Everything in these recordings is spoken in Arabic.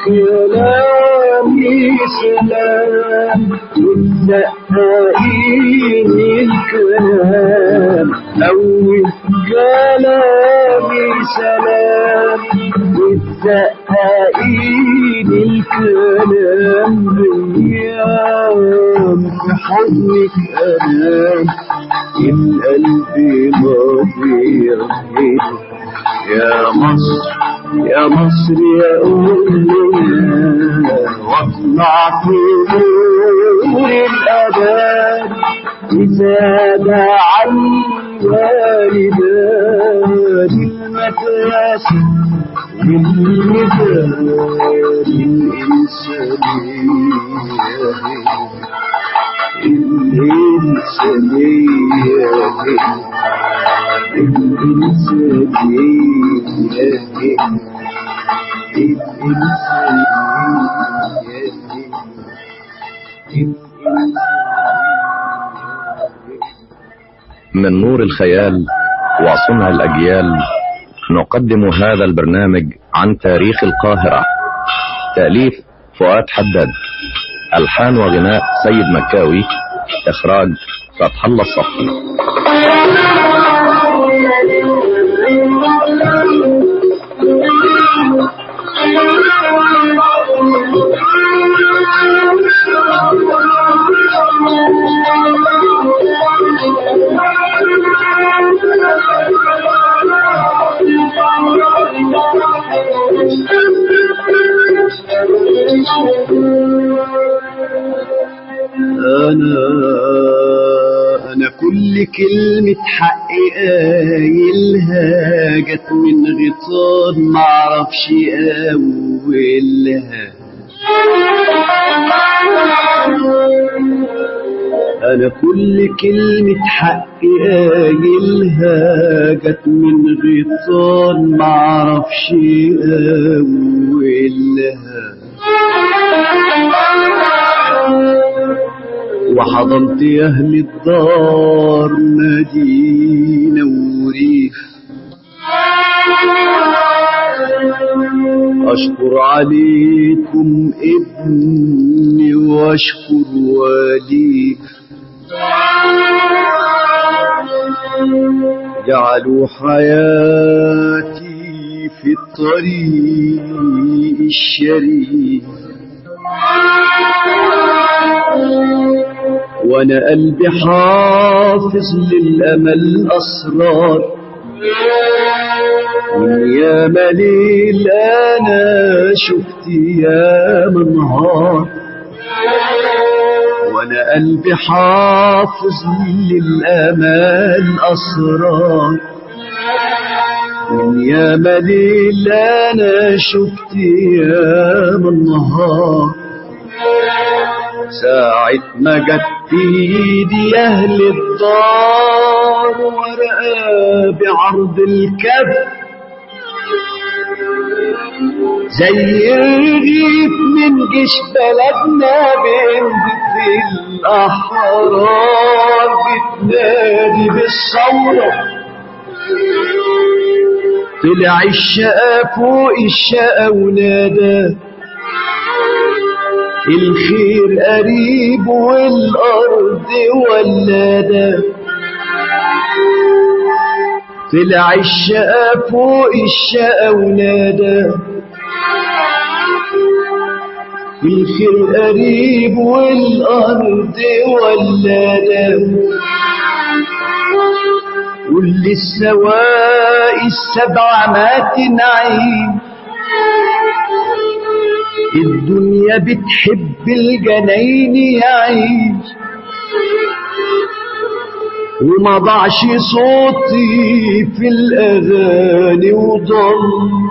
كلامي سلام وتدققين الكلام أول كلامي سلام وتدققين الكلام أيام في حضنك أنام القلب مضيع يا مصر يا مصر يا أمنا واطلع في نور الأبد إذا دعا الوالدان المدرسة بالمثال من نور الخيال وصنع الأجيال نقدم هذا البرنامج عن تاريخ القاهرة. تأليف فؤاد حداد، ألحان وغناء سيد مكاوي، إخراج فتح الله الصفي. أنا كل كلمة حق قايلها جت من غطاء معرفش أولها. أنا كل كلمة حق قايلها جت من غطاء معرفش أولها. وحضنت أهل الدار مدينة وريف أشكر عليكم ابني وأشكر واليك جعلوا حياتي في الطريق الشريف. وانا قلبي حافظ للامل اسرار ويا مليل انا شفت يا منهار. وانا قلبي حافظ للامل اسرار ويا مليل انا شفت يا منهار. ساعة ما جت في ايدي اهل الدار ورقة بعرض الكف زي الرغيف من جيش بلدنا بنت الاحرار بتنادي بالثورة. طلع الشقا فوق الشقا ونادى الخير قريب والأرض ولادة. طلع الشقا فوق الشقا ونادى الخير قريب والأرض ولادة. كل السواقي السبعة ما تنعيم الدنيا بتحب الجناين يعيش وما ضعش صوتي في الأغاني وضل.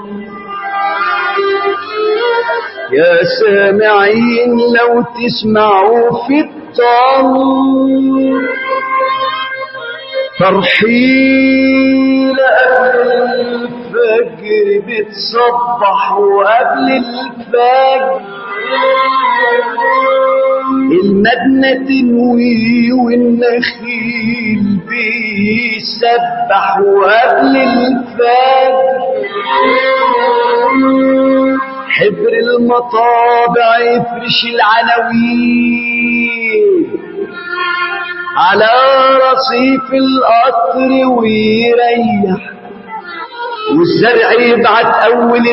يا سامعين لو تسمعوا في الطل ترحيل قبل الفجر بتصبح وقبل الفجر المدنة تنوي والنخيل بيسبح وقبل الفجر حبر المطابع يفرش العناوين على رصيف القطر ويريح، والزرع يبعت أول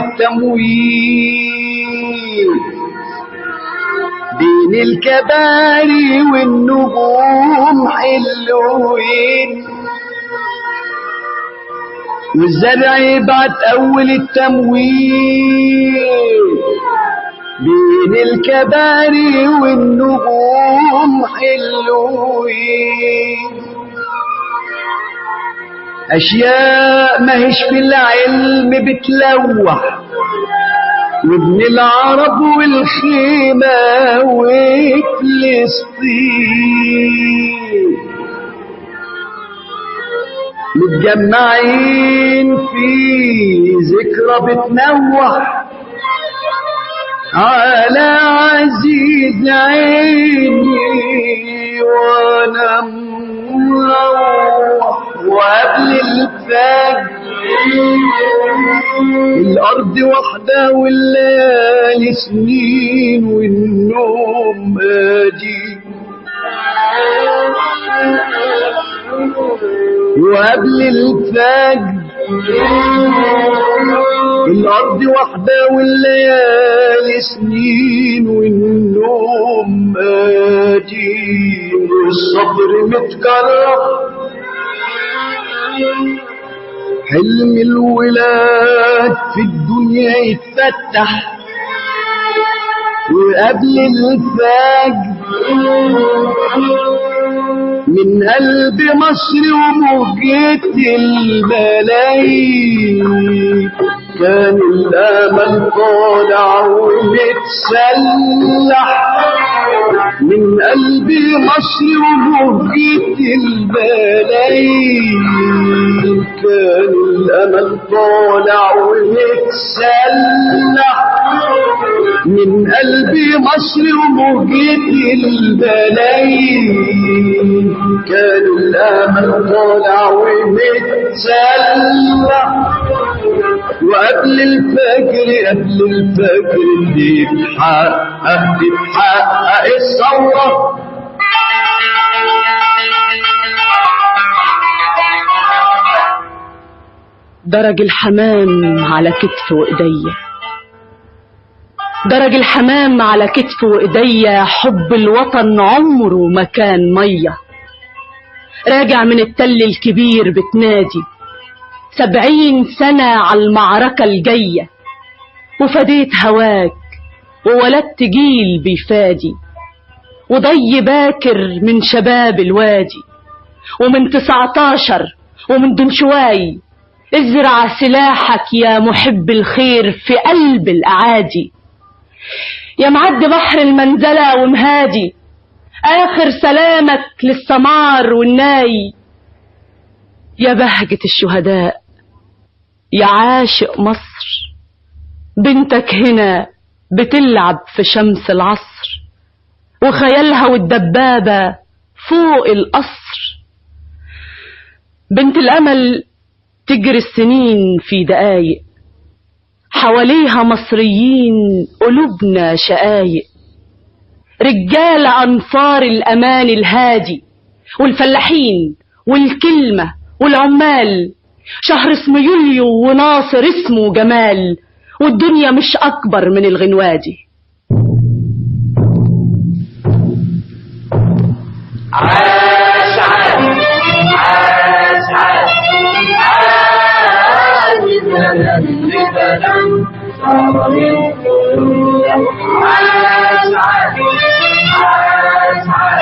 التموين بين الكباري والنجوم حلوين، والزرع يبعت أول التموين بين الكباري والنجوم حلوين. أشياء ماهيش في العلم بتلوح، وابن العرب والخيمة وفلسطين متجمعين في ذكرى بتنوح على عزيز عيني وانا مروح. وقبل الفجر الارض واحدة والليالي سنين والنوم اجي. وقبل الفجر الارض واحدة والليالي سنين والنوم اجي. والصبر متكرر حلم الولاد في الدنيا يتفتح. وقبل الفجر من قلب مصر وموجة الملايين كان الامل طالع ومتسلح. من قلب مصر وموجة الملايين كان الامل طالع ومتسلح. من قلب مصر وموجة الملايين كان الامل طالع ومتسلح. وقبل الفجر تتحقق الثورة. درج الحمام على كتف وإيديا، درج الحمام على كتف وإيديا. حب الوطن عمره ما كان مية. راجع من التل الكبير بتنادي 70 سنة على المعركة الجاية. وفديت هواك وولدت جيل بيفادي، وضي باكر من شباب الوادي. ومن 19 ومن دنشواي ازرع سلاحك يا محب الخير في قلب الأعادي. يا معدي بحر المنزلة ومهادي آخر سلامك للسمار والناي. يا بهجة الشهداء يا عاشق مصر، بنتك هنا بتلعب في شمس العصر، وخيالها والدبابة فوق القصر. بنت الأمل تجري السنين في دقايق، حواليها مصريين قلوبنا شقايق. رجال أنصار الأمان الهادي والفلاحين والكلمة والعمال. شهر اسمه يوليو وناصر اسمه جمال، والدنيا مش أكبر من الغنوادي. عاش عاش عاش عاش عاش بلد بلد عاش عاش عاش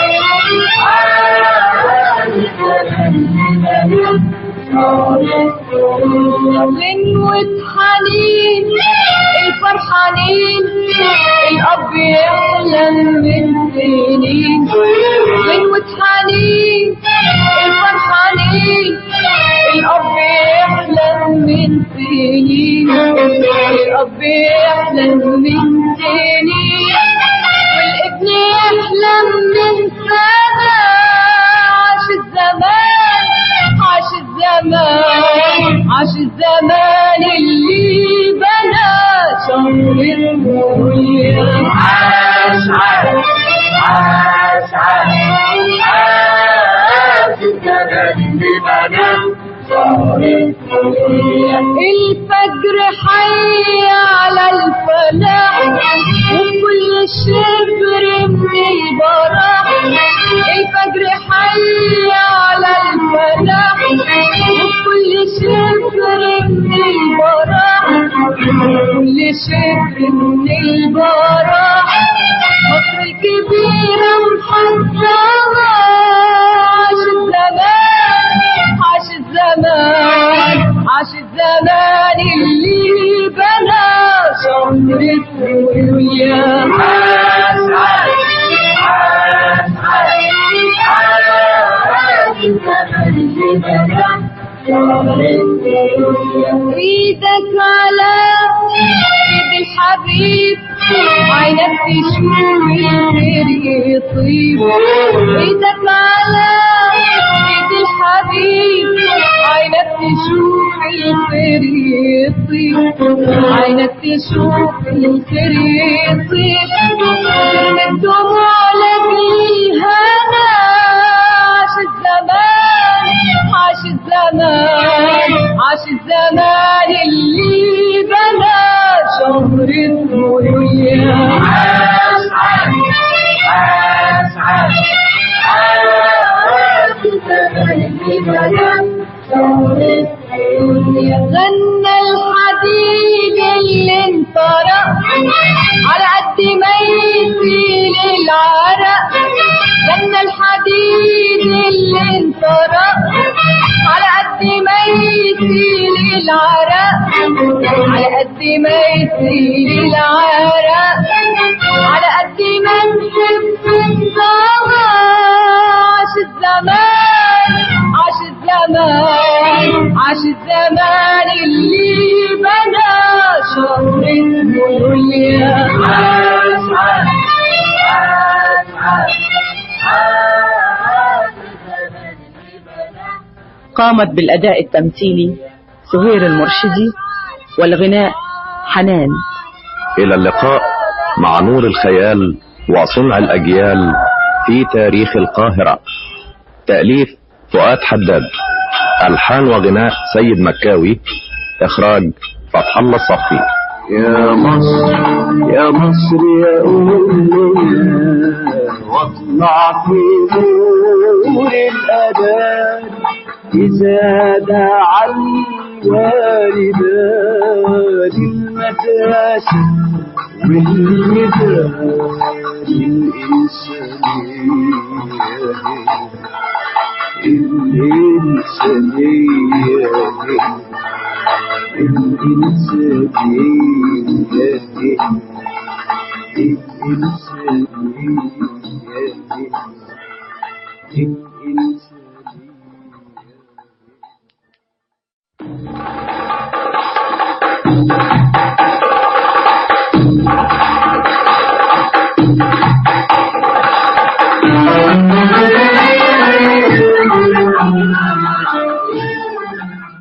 غنوة حنين الفرحانين الأب يحلم من سنين. غنوة حنين الفرحانين الأب يحلم من سنين. الأب يحلم من سنين والابن يحلم من سنة. عاش الزمان عاش الزمان عاش الزمان اللي بنى شهر الفجر حي على الفلاح وكل شبر من البراح. الفجر حي على الفلاح وكل شبر من البراح. كل شبر من البراح. مصر الكبيرة محزنة. عاش الزمان عاش الزمان اللي بنى شهر الدنيا. عاش عاش عاش عاش عاش الزمان اللي بنى شهر الدنيا. ايدك على ايد الحبيب عينك تشوف الخير يطيب. ايدك على ايد الحبيب عينك تشوف الخير يطيب. عينك تشوف الخير يطيب. ترمي الدموع لاجل الهنا. عاش الزمان عاش الزمان عاش الزمان اللي بنى شهر الدنيا. عاش عاش عاش عاش عاش الزمان اللي بنى شهر الدنيا. غنى الحديد اللي انطرق على قد ما يسيل العرق. غنى الحديد اللي انطرق على قد ما يسيل العرق. على قد ما يسيل العرق. على قد ما نحب السما. عاش الزمان عاش الزمان عاش الزمان اللي بنى شهر الدنيا. عاش عاش عاش عاش عاش الزمان اللي بنى. قامت بالأداء التمثيلي سهير المرشدي والغناء حنان. إلى اللقاء مع نور الخيال وصنع الأجيال في تاريخ القاهرة. تأليف فؤاد حداد. ألحان وغناء سيد مكاوي. إخراج فتح الله الصفي. يا مصر يا مصر يا أمنا واطلع في نور الأذان إذا دعا الوالدان المدرسة والميدان الإنسانية